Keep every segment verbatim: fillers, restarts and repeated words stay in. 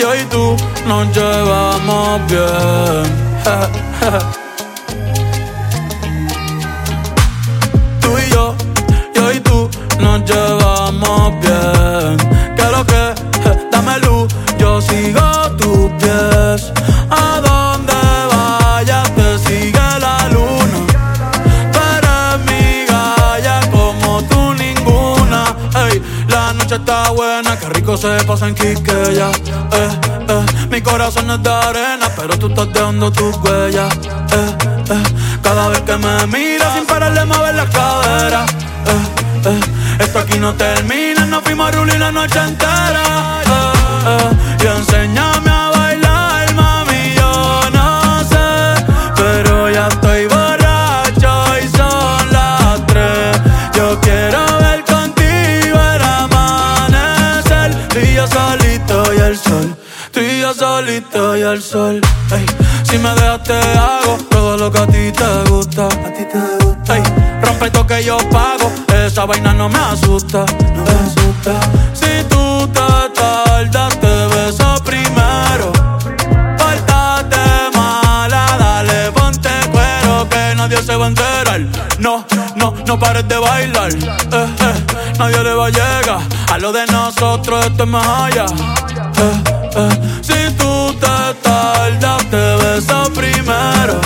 yo y tú nos llevamos bien. Tú y yo, yo y tú nos llevamos bien. ¿Qué es lo que? Dame luz, yo sigo tus pies. A donde vayas te sigue la luna. Tú eres mi galla como tú ninguna. Ey, la noche está buena, qué rico se pasa en Quisqueya. Eh, eh, mi corazón es de arena, pero tú estás dejando tus huellas. Eh, eh, cada vez que me miras sin pararle mover la cadera. Eh, eh, esto aquí no termina, nos fuimos a rulir la noche entera. Eh, eh, y enséñame a bailar, mami, yo no sé, pero ya estoy borracho y son las tres. Yo quiero ver contigo el amanecer. Tú y yo solito y el sol, tú y yo solito y el sol. Ey, si me dejas te hago todo lo que a ti te gusta. A ti te gusta. Ey, rompe esto que yo pago, esa vaina no me asusta. No me asusta. Si tú te tardas te beso primero. Pórtate mala, dale ponte cuero que nadie se va a enterar. No, no, no pares de bailar. Eh, eh, nadie le va a llegar a lo de nosotros, esto es más allá. Eh, eh, si tú te tardas te beso primero.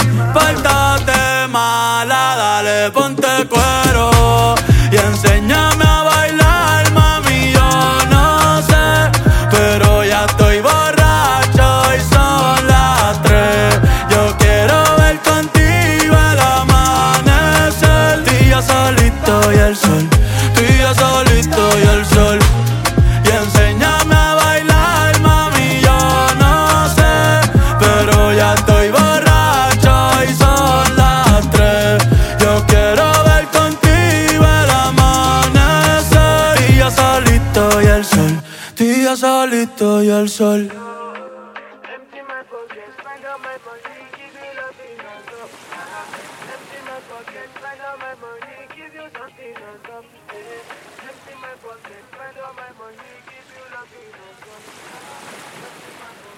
Pórtate mala, dale ponte cuero y enséñame a bailar, mami, yo no sé, pero ya estoy borracho y son las tres. Yo quiero ver contigo el amanecer. Tú y yo solito y el sol, tú y yo solito y el sol. Y enséñame a bailar, mami, yo no sé, pero ya estoy borracho y son las tres. Yo quiero ver contigo el amanecer. Tú y yo solito y el sol, tú y yo solito y el sol. Empty my pocket, spend all my money, give you nothing on top. Empty my pocket, spend all my money, give you something on top. Empty my pocket, spend all my money, give you nothing on top.